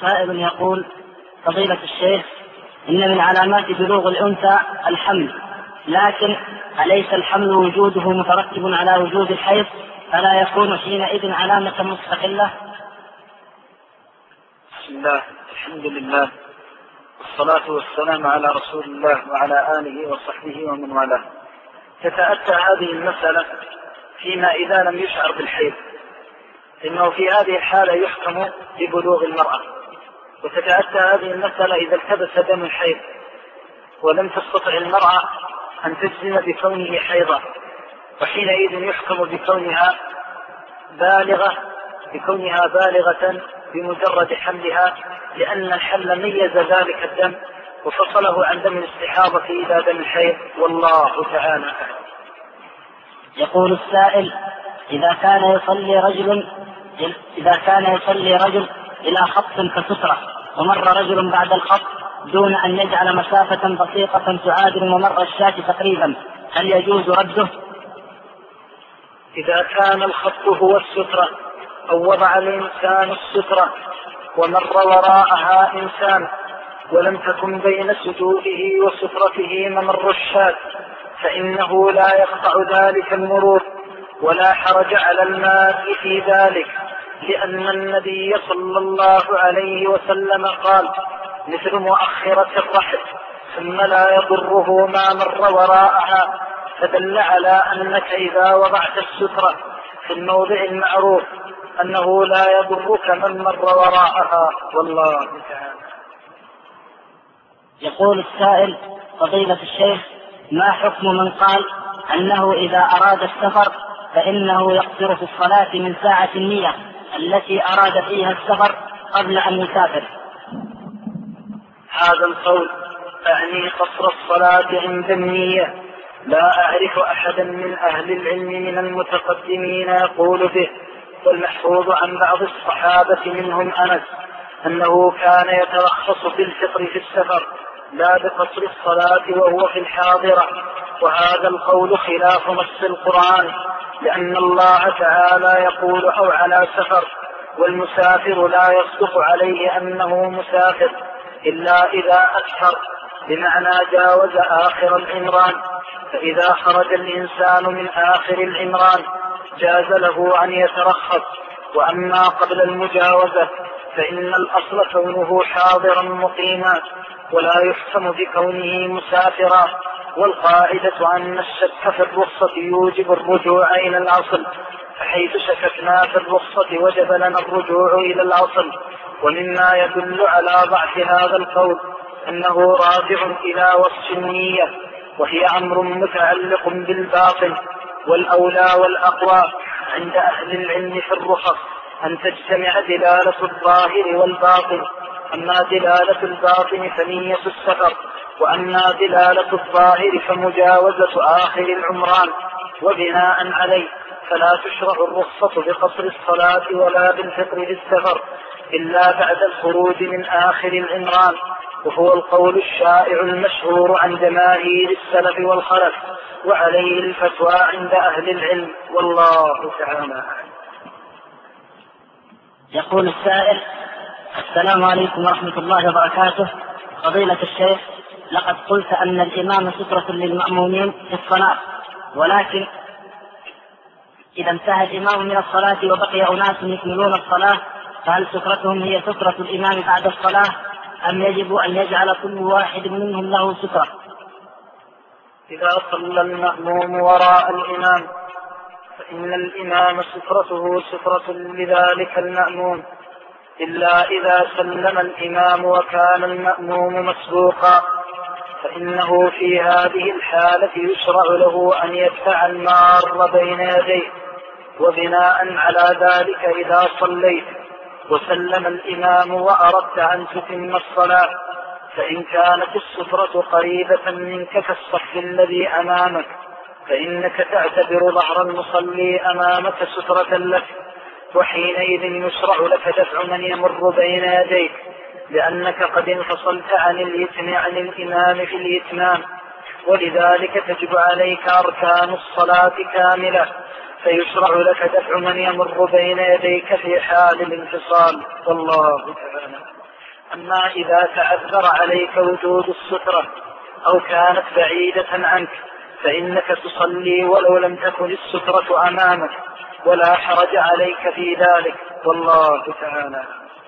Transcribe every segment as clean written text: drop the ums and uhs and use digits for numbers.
سائل يقول: فضيلة الشيخ، إن من علامات بلوغ الأنثى الحمل، لكن أليس الحمل وجوده مترتب على وجود الحيض، فلا يكون حينئذ علامة مستقلة؟ بسم الله، الحمد لله، والصلاة والسلام على رسول الله وعلى آله وصحبه ومن والاه. تتأتى هذه المسألة فيما إذا لم يشعر بالحيض، إنه في هذه الحالة يحكم ببلوغ المرأة. وتتأتى هذه المسألة إذا التبس دم الحيض ولم تستطع المرأة أن تجزم بكونه حيضا، وحينئذ يحكم بكونها بالغة بمجرد حملها، لأن الحمل ميز ذلك الدم وفصله عن دم الاستحاضة إلى دم الحيض، والله تعالى أعلم. يقول السائل: إذا كان يصلي رجل إلى خط كسترة، ومر رجل بعد الخط دون أن يجعل مسافة بسيطة تعادل ممر الشاة تقريبا، هل يجوز رده؟ إذا كان الخط هو السترة، أو وضع الإنسان السترة ومر وراءها إنسان ولم تكن بين سجوده وسترته ممر الشاة، فإنه لا يقطع ذلك المرور ولا حرج على الماء في ذلك، لأن النبي صلى الله عليه وسلم قال: مثل مؤخرة الرحل، ثم لا يضره ما مر وراءها، فدل على أنك إذا وضعت السترة في الموضع المعروف أنه لا يضرك من مر وراءها، والله تعالى. يقول السائل: فضيلة الشيخ، ما حكم من قال أنه إذا أراد السفر فإنه يقصر في الصلاة من ساعة النية التي أراد فيها السفر قبل أن يسافر؟ هذا القول أعني قصر الصلاة عند النية لا أعرف أحدا من أهل العلم من المتقدمين يقول به، والمحفوظ عن بعض الصحابة منهم أنس أنه كان يترخص في الفطر في السفر لا بقصر الصلاة وهو في الحاضرة، وهذا القول خلاف نص القرآن، لأن الله تعالى يقول: أو على سفر، والمسافر لا يصدق عليه أنه مسافر إلا إذا أسفر، بمعنى جاوز آخر العمران، فإذا خرج الإنسان من آخر العمران جاز له أن يترخص، وأما قبل المجاوزة فإن الأصل كونه حاضرا مقيما ولا يحكم بكونه مسافرا، والقاعدة أن الشك في الرخصة يوجب الرجوع إلى الأصل، فحيث شككنا في الرخصة وجب لنا الرجوع إلى الأصل. ومما يدل على ضعف هذا القول أنه راجع إلى وصف النية، وهي أمر متعلق بالباطن، والأولى والأقوى عند أهل العلم في الرخص أن تجتمع دلالة الظاهر والباطن، أما دلالة الباطن فنية السفر، وأما دلالة الظاهر فمجاوزة آخر العمران، وبناء عليه فلا تشرع الرخصة بقصر الصلاة ولا بالفطر بالسفر إلا بعد الخروج من آخر العمران، وهو القول الشائع المشهور عن جماهير السلف والخلف، وعليه الفتوى عند أهل العلم، والله تعالى أعلم. يقول السائل: السلام عليكم ورحمة الله وبركاته. فضيلة الشيخ، لقد قلت أن الإمام سترة للمأمومين في الصلاة، ولكن إذا انتهى الإمام من الصلاة وبقي أناس يكملون الصلاة، فهل سترتهم هي سترة الإمام بعد الصلاة، أم يجب أن يجعل كل واحد منهم له سترة؟ إذا صلى المأموم وراء الإمام فإن الإمام سترته سترة لذلك المأموم، إلا إذا سلم الإمام وكان المأموم مسبوقا، فإنه في هذه الحالة يشرع له أن يدفع المار بين يديه. وبناء على ذلك إذا صليت وسلم الإمام وأردت أن تتم الصلاة، فإن كانت السترة قريبة منك كالصف الذي أمامك فإنك تعتبر ظهر المصلي أمامك سترة لك، وحينئذ يشرع لك دفع من يمر بين يديك، لأنك قد انفصلت عن الإمام في الإتمام، ولذلك تجب عليك أركان الصلاة كاملة، فيشرع لك دفع من يمر بين يديك في حال الانفصال، والله تعالى. أما إذا تعذر عليك وجود السترة أو كانت بعيدة عنك فإنك تصلي ولو لم تكن السترة أمامك ولا حرج عليك في ذلك، والله تعالى.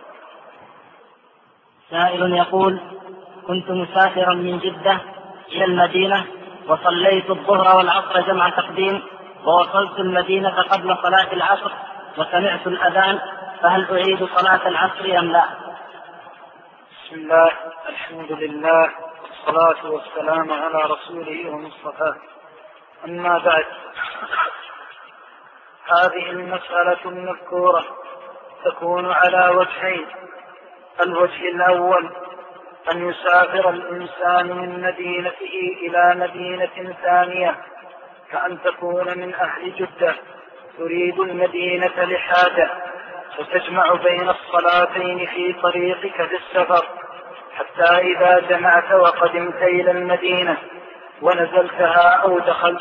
سائل يقول: كنت مسافرا من جدة إلى المدينة وصليت الظهر والعصر جمع تقديم، ووصلت المدينة قبل صلاة العصر وسمعت الأذان، فهل أعيد صلاة العصر أم لا؟ بسم الله، الحمد لله، والصلاة والسلام على رسوله ومصطفاه. أما بعد، هذه المسألة المذكورة تكون على وجهين. الوجه الأول أن يسافر الإنسان من مدينته إلى مدينة ثانية، كأن تكون من أهل جدة تريد المدينة لحاجة، وتجمع بين الصلاتين في طريقك في السفر، حتى إذا جمعت وقدمت إلى المدينة ونزلتها أو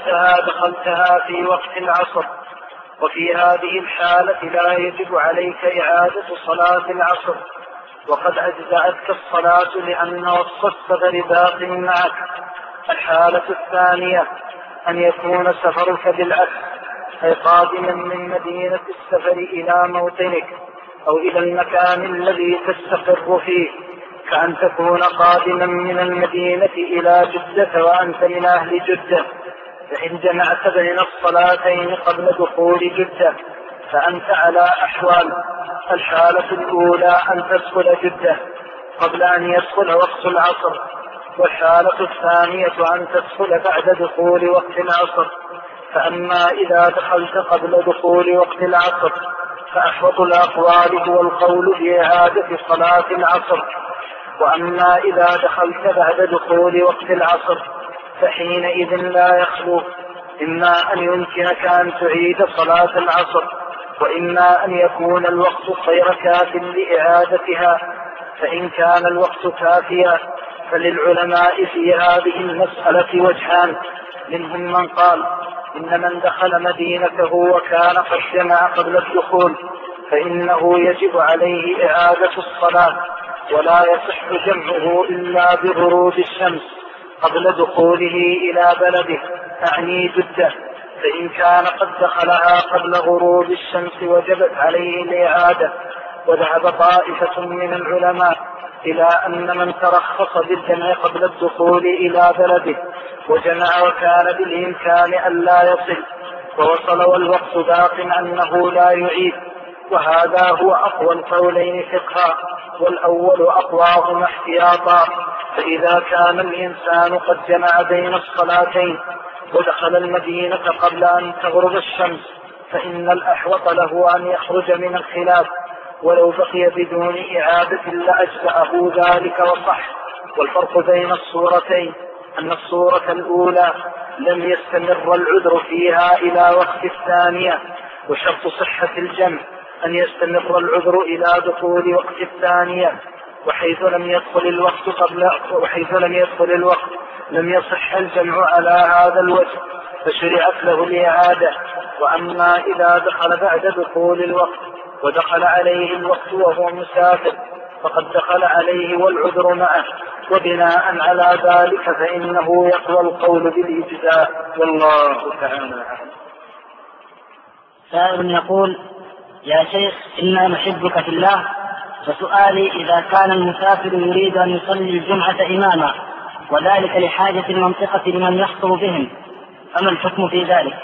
دخلتها في وقت العصر. وفي هذه الحالة لا يجب عليك إعادة صلاة العصر، وقد أجزأتك الصلاة لأن وصف السفر باق معك. الحالة الثانية أن يكون سفرك بالعكس، أي قادما من مدينة السفر إلى موطنك أو إلى المكان الذي تستقر فيه، كأن تكون قادما من المدينة إلى جدة وأنت من أهل جدة، فإن جمعت بين الصلاتين قبل دخول جدة فأنت على أحوال. الحالة الأولى أن تدخل جدة قبل أن يدخل وقت العصر، والحالة الثانية أن تدخل بعد دخول وقت العصر. فأما إذا دخلت قبل دخول وقت العصر فأحوط الأقوال هو القول بإعادة صلاة العصر. وأما إذا دخلت بعد دخول وقت العصر فحينئذ لا يخلو إما أن يمكنك أن تعيد صلاة العصر، وإما أن يكون الوقت غير كاف لإعادتها. فإن كان الوقت كافيا فللعلماء في هذه المسألة وجهان، منهم من قال إن من دخل مدينته وكان قد جمع قبل الدخول فإنه يجب عليه إعادة الصلاة، ولا يصح جمعه إلا بغروب الشمس قبل دخوله إلى بلده، أعني جدة. فإن كان قد دخلها قبل غروب الشمس وجبت عليه الإعادة. وذهب طائفة من العلماء إلى أن من ترخص بالجمع قبل الدخول إلى بلده وجمع وكان بالإمكان أن لا يصل ووصل والوقت باق أنه لا يعيد، وهذا هو أقوى القولين فقها، والأول أقواهما احتياطا. فإذا كان الإنسان قد جمع بين الصلاتين ودخل المدينة قبل أن تغرب الشمس فإن الأحوط له أن يخرج من الخلاف، ولو بقي بدون إعادة لأجزأه ذلك وصح. والفرق بين الصورتين أن الصورة الأولى لم يستمر العذر فيها إلى وقت الثانية، وشرط صحة الجمع أن يستمر العذر إلى دخول وقت الثانية، وحيث لم يدخل الوقت لم يصح الجمع على هذا الوجه فشرعت له الإعادة. وأما إذا دخل بعد دخول الوقت ودخل عليه الوقت وهو مسافر فقد دخل عليه والعذر معه، وبناء على ذلك فإنه يقوى القول بالإجزاء، والله تعالى أعلم. سائل يقول: يا شيخ، إنا نحبك في الله، وسؤالي: إذا كان المسافر يريد أن يصلي الجمعة إماما وذلك لحاجة المنطقة لمن يخطر بهم، فما الحكم في ذلك؟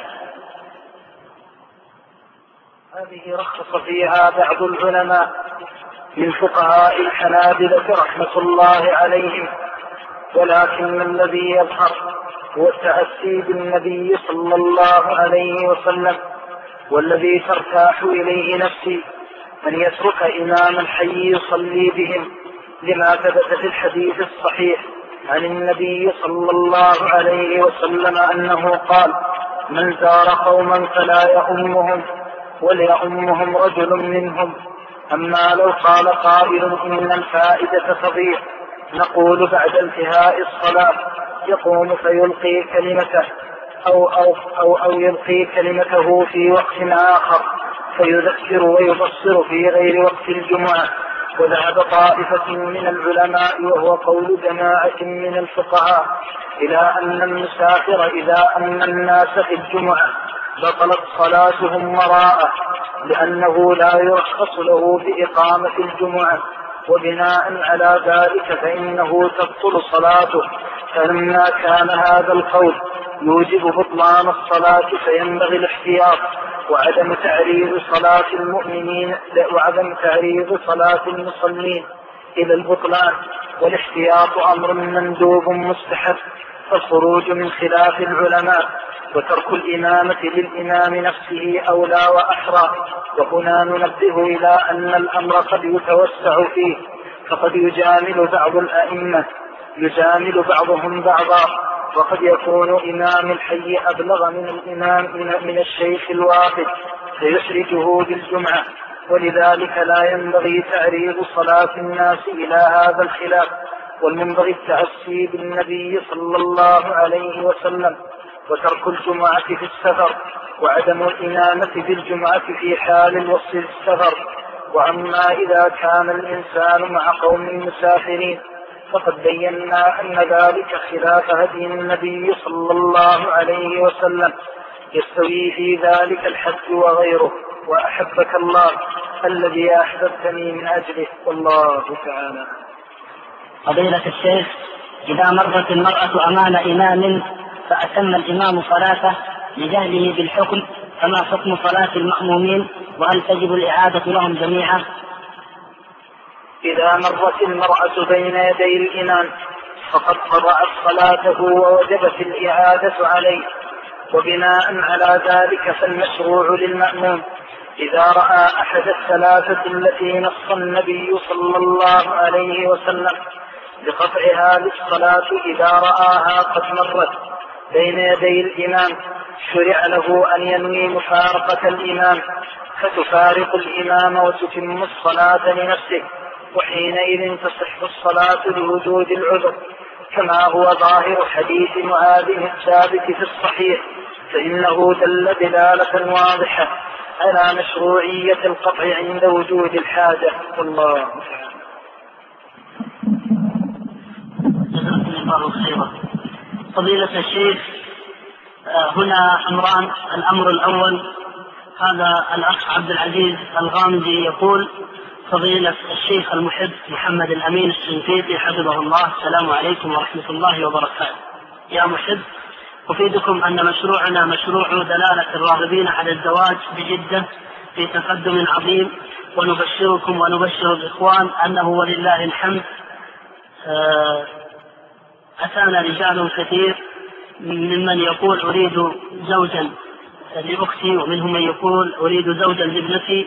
هذه رخص فيها بعض العلماء من فقهاء الحنابلة رحمة الله عليهم، ولكن الذي يظهر هو التأسي بالنبي صلى الله عليه وسلم، والذي ترتاح إليه نفسي أن يترك إماما حي يصلي بهم، لما ثبت في الحديث الصحيح عن النبي صلى الله عليه وسلم أنه قال: من زار قوما فلا يؤمهم وليؤمهم رجل منهم. أما لو قال قائل إن الفائدة تضيع، نقول بعد انتهاء الصلاة يقوم فيلقي كلمته أو يلقي كلمته في وقت آخر فيذكر ويبصر في غير وقت الجمعة، وذهب طائفة من العلماء وهو قول جماعة من الفقهاء إلى أن المسافر إذا أمن الناس في الجمعة بطلت صلاتهم وراءه، لأنه لا يرخص له بإقامة الجمعة، وبناء على ذلك فإنه تبطل صلاته. فلما كان هذا القول يوجب بطلان الصلاة فينبغي الاحتياط وعدم تعريض صلاة المؤمنين وعدم تعريض صلاة المصلين إلى البطلان، والاحتياط أمر مندوب مستحب، فالخروج من خلاف العلماء وترك الإمامة للإمام نفسه أولى وأحرى. وهنا ننبه إلى أن الأمر قد يتوسع فيه، فقد يجامل بعض الأئمة يجامل بعضهم بعضا، وقد يكون إمام الحي أبلغ من الإمام من الشيخ الواحد فيحرجه بالجمعة، ولذلك لا ينبغي تعريض صلاة الناس إلى هذا الخلاف، والمنبغي التأسي بالنبي صلى الله عليه وسلم وترك الجمعة في السفر، وعدم الإمامة بالجمعة في حال الوصف السفر. وأما إذا كان الإنسان مع قوم مسافرين فقد بينا أن ذلك خلاف هدي النبي صلى الله عليه وسلم، يستوي في ذلك الحج وغيره. وأحبك الله الذي أحببتني من أجله، والله تعالى. فضيلة الشيخ، إذا مرت المرأة أمام إمام فأتم الإمام صلاته لجهله بالحكم، فما حكم صلاة المأمومين، وهل تجب الإعادة لهم جميعا؟ إذا مرت المرأة بين يدي الإمام فقد قطعت صلاته ووجبت الإعادة عليه، وبناء على ذلك فالمشروع للمأموم إذا رأى أحد الثلاثة التي نص النبي صلى الله عليه وسلم بقطعها للصلاة، إذا رآها قد مرت بين يدي الإمام شرع له أن ينوي مفارقة الإمام فتفارق الإمام وتتم الصلاة لنفسه، وحينئذ تصح الصلاة لوجود العذر، كما هو ظاهر حديث معاذ الثابت في الصحيح، فإنه دل دلالة واضحة على مشروعية القطع عند وجود الحاجة، والله تعالى. جزاكم الله خيرا. فضيلة الشيخ، هنا أمران. الأمر الأول، هذا الأخ عبد العزيز الغامدي يقول: فضيلة الشيخ المحب محمد الأمين الشنقيطي حفظه الله، السلام عليكم ورحمة الله وبركاته. يا محب، أفيدكم أن مشروعنا مشروع دلالة الراغبين على الزواج بجدة في تقدم عظيم، ونبشركم ونبشر الإخوان أنه ولله الحمد أتانا رجال كثير ممن يقول أريد زوجا لأختي، ومنهم من يقول أريد زوجا لابنتي،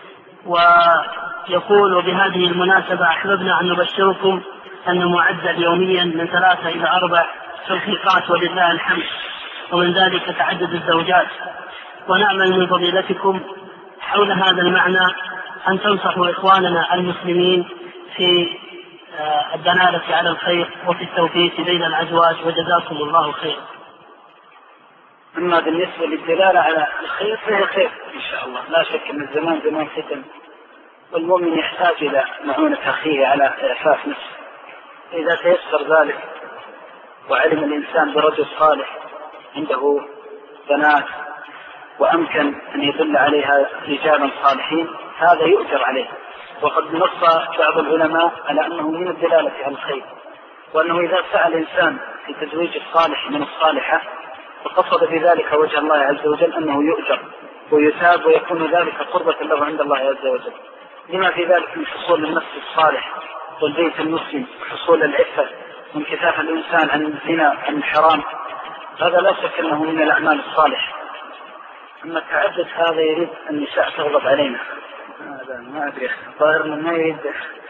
ويقول: وبهذه المناسبة أحببنا أن نبشركم أن معدل يوميا من 3 إلى 4 توثيقات ولله الحمد، ومن ذلك تعدد الزوجات، ونأمل من فضيلتكم حول هذا المعنى أن تنصحوا إخواننا المسلمين في الدلالة على الخير وفي التوفيق بين الأزواج، وجزاكم الله خيرا. أما بالنسبة للدلالة على الخير فهي خير إن شاء الله، لا شك أن الزمان زمان فتن، والمؤمن يحتاج إلى معونة أخيه على إعفاف نفسه. إذا تيسر ذلك وعلم الإنسان برجل صالح عنده بنات وأمكن أن يدل عليها رجالا صالحين، هذا يؤجر عليه. وقد نص بعض العلماء على أنه من الدلالة على الخير، وأنه إذا سأل إنسان في تزويج الصالح من الصالحة وقصد في ذلك وجه الله عز وجل أنه يؤجر ويثاب، ويكون ذلك قربة له عند الله عز وجل، لما في ذلك من حصول النفس الصالح والبيت المسلم، وحصول العفة وانكفاف الإنسان عن الزنا عن الحرام. هذا لا شك أنه من الأعمال الصالحة. أما التعدد هذا يريد النساء تغضب علينا، هذا ما أدري، ظاهر من ما يريد.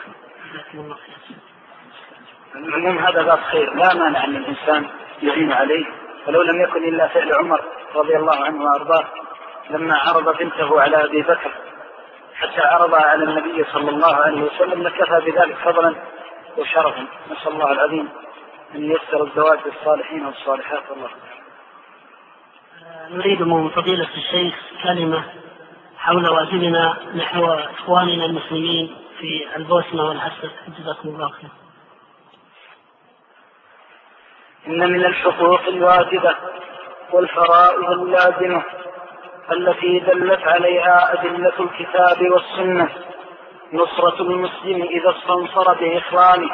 المهم هذا باب خير، لا مانع أن الإنسان يعين عليه، ولو لم يكن إلا فعل عمر رضي الله عنه وأرضاه لما عرض بنته على أبي بكر حتى عرضها على النبي صلى الله عليه وسلم لكفى بذلك فضلا وشرفا. نسأل الله العظيم أن ييسر الزواج بالصالحين والصالحات. الله نريد من فضيلة الشيخ كلمة حول واجبنا نحو إخواننا المسلمين في البوسنة والهرسك؟ جزاكم الله خير. إن من الحقوق الواجبة والفرائض اللازمة التي دلت عليها أدلة الكتاب والسنة نصرة المسلم إذا استنصر بإخوانه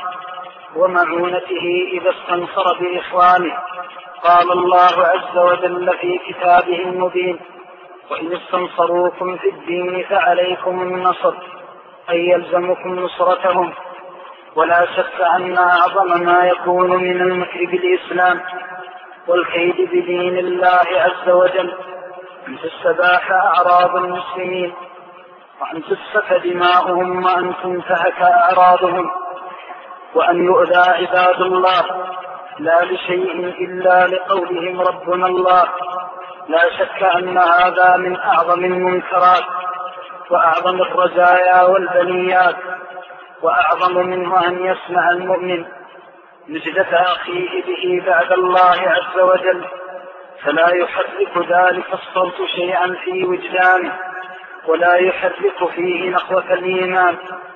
ومعونته إذا استنصر بإخوانه. قال الله عز وجل في كتابه المبين: وإن استنصروكم في الدين فعليكم النصر، أي يلزمكم نصرتهم. ولا شك أن أعظم ما يكون من المكر بالإسلام والكيد بدين الله عز وجل أن تستباح أعراض المسلمين وأن تسفك دماؤهم وأن تنتهك أعراضهم وأن يؤذى عباد الله لا لشيء إلا لقولهم ربنا الله. لا شك أن هذا من أعظم المنكرات وأعظم الرزايا والبليات، وأعظم منه أن يسمع المؤمن نجدة أخيه به بعد الله عز وجل فلا يحرك ذلك الصوت شيئا في وجدانه ولا يحرك فيه نخوة الإيمان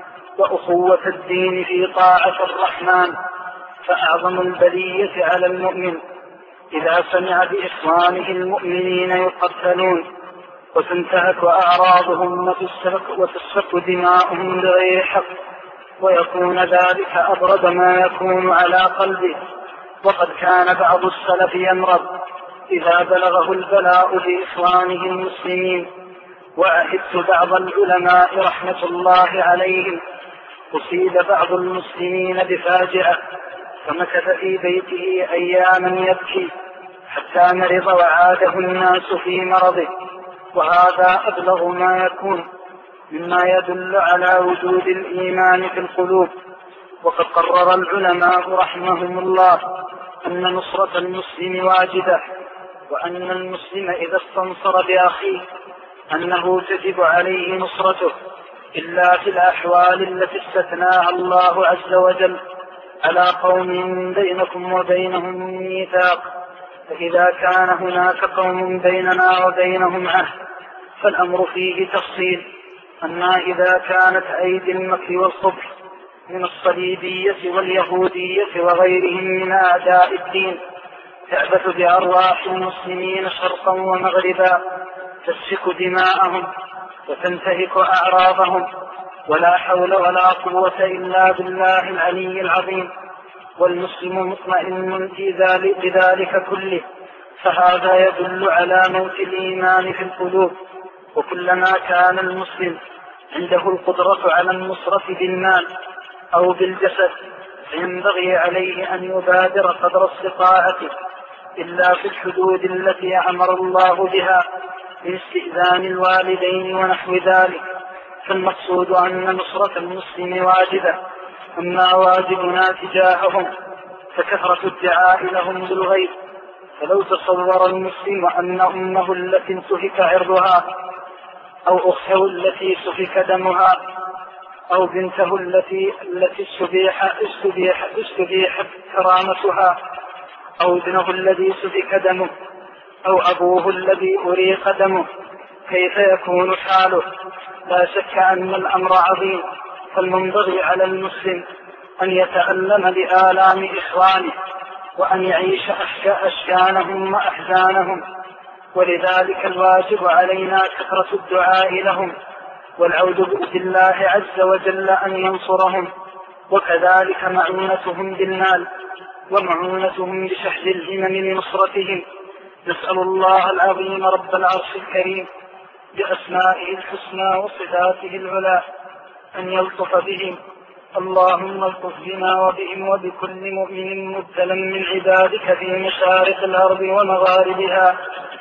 وأخوة الدين في طاعة الرحمن. فأعظم البلية على المؤمن إذا سمع بإخوانه المؤمنين يقتلون وتنتهك أعراضهم وتسفك دماؤهم بغير حق، ويكون ذلك أبرد ما يكون على قلبه. وقد كان بعض السلف يمرض إذا بلغه البلاء بإخوانه المسلمين. وعهدت بعض العلماء رحمة الله عليهم أصيب بعض المسلمين بفاجعة فمكث في بيته أياما يبكي حتى مرض وعاده الناس في مرضه، وهذا أبلغ ما يكون مما يدل على وجود الإيمان في القلوب. وقد قرر العلماء رحمهم الله أن نصرة المسلم واجبة، وأن المسلم إذا استنصر بأخيه أنه تجب عليه نصرته إلا في الأحوال التي استثناها الله عز وجل على قوم بينكم وبينهم ميثاق. فإذا كان هناك قوم بيننا وبينهم عهد فالأمر فيه تفصيل. أما إذا كانت أيدي المكر والخبث من الصليبية واليهودية وغيرهم من أعداء الدين تعبث بأرواح المسلمين شرقا ومغربا تسفك دماءهم وتنتهك أعراضهم ولا حول ولا قوة إلا بالله العلي العظيم، والمسلم مطمئن بذلك كله، فهذا يدل على موت الإيمان في القلوب. وكلما كان المسلم عنده القدرة على النصرة بالمال أو بالجسد فينبغي عليه أن يبادر قدر استطاعته إلا في الحدود التي أمر الله بها من استئذان الوالدين ونحو ذلك. فالمقصود أن نصرة المسلم واجبة. أما واجبنا تجاههم فكثرة الدعاء لهم بالغيب. فلو تصور المسلم أن أمه التي انتهك عرضها أو أخته التي سفك دمها أو بنته التي استبيحت كرامتها أو ابنه الذي سفك دمه أو أبوه الذي أريق دمه كيف يكون حاله؟ لا شك أن الأمر عظيم. فالمنبغي على المسلم أن يتألم بآلام إخوانه وأن يعيش أشكانهم وأحزانهم، ولذلك الواجب علينا كثرة الدعاء لهم والعود بالله عز وجل أن ينصرهم، وكذلك معونتهم بالمال ومعونتهم بشحذ الهمم لنصرتهم. نسأل الله العظيم رب العرش الكريم بأسمائه الحسنى وصفاته العلى أن يلطف بهم. اللهم الطف بنا وبهم وبكل مؤمن مبتلى من عبادك في مشارق الأرض ومغاربها.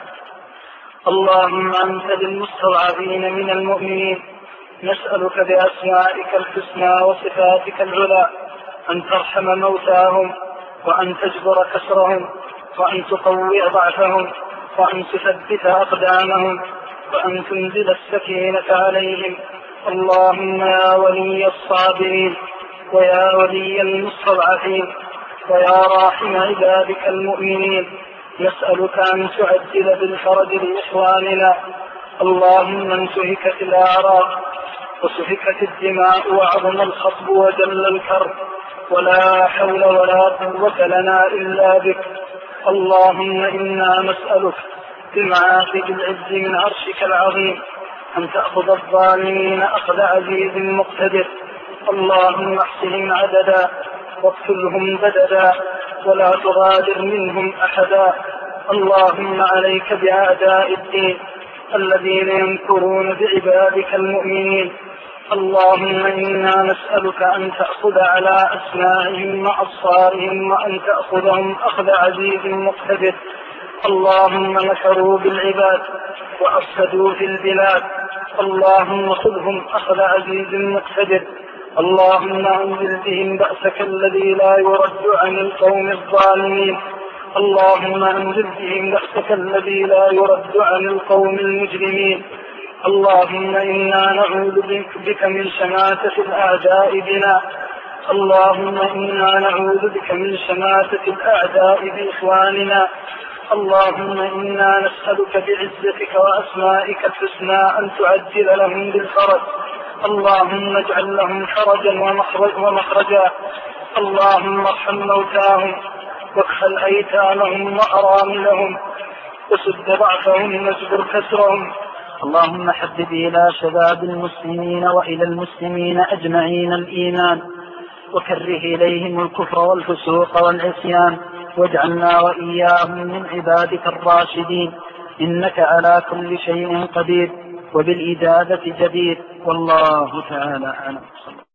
اللهم أنت للمستضعفين من المؤمنين نسألك بأسمائك الحسنى وصفاتك العلى أن ترحم موتاهم وأن تجبر كسرهم وأن تقوي ضعفهم وأن تثبت أقدامهم وأن تنزل السكينة عليهم. اللهم يا ولي الصابرين ويا ولي المستضعفين ويا راحم عبادك المؤمنين نسألك أن تعجل بالفرج لإخواننا. اللهم انتهكت الأعراض وسفكت الدماء وعظم الخطب وجل الكرب، ولا حول ولا قوة لنا إلا بك. اللهم إنا نسألك بمعاقد العز من عرشك العظيم أن تأخذ الظالمين أخذ عزيز مقتدر. اللهم احصهم عددا واقتلهم بددا ولا تغادر منهم أحدا. اللهم عليك بأعداء الدين الذين يمكرون بعبادك المؤمنين. اللهم إنا نسألك أن تأخذ على أسماعهم وأبصارهم وأن تأخذهم أخذ عزيز مقتدر. اللهم مكروا بالعباد وأفسدوا في البلاد، اللهم خذهم أخذ عزيز مقتدر. اللهم أنزل بهم بأسك الذي لا يرد عن القوم الظالمين. اللهم أنزل بهم بأسك الذي لا يرد عن القوم المجرمين. اللهم إنا نعوذ بك من شماتة الأعداء بنا. اللهم إنا نعوذ بك من شماتة الأعداء بإخواننا. اللهم إنا نسألك بعزتك وأسمائك الحسنى أن تعجل لهم بالفرج. اللهم اجعل لهم فرجا ومخرجا. اللهم ارحم موتاهم واكفل أيتامهم وأراملهم وسد ضعفهم واجبر كسرهم. اللهم حبب إلى شباب المسلمين وإلى المسلمين أجمعين الإيمان، وكره إليهم الكفر والفسوق والعصيان، واجعلنا وإياهم من عبادك الراشدين، إنك على كل شيء قدير وبالإجابة جدير. والله تعالى أعلم.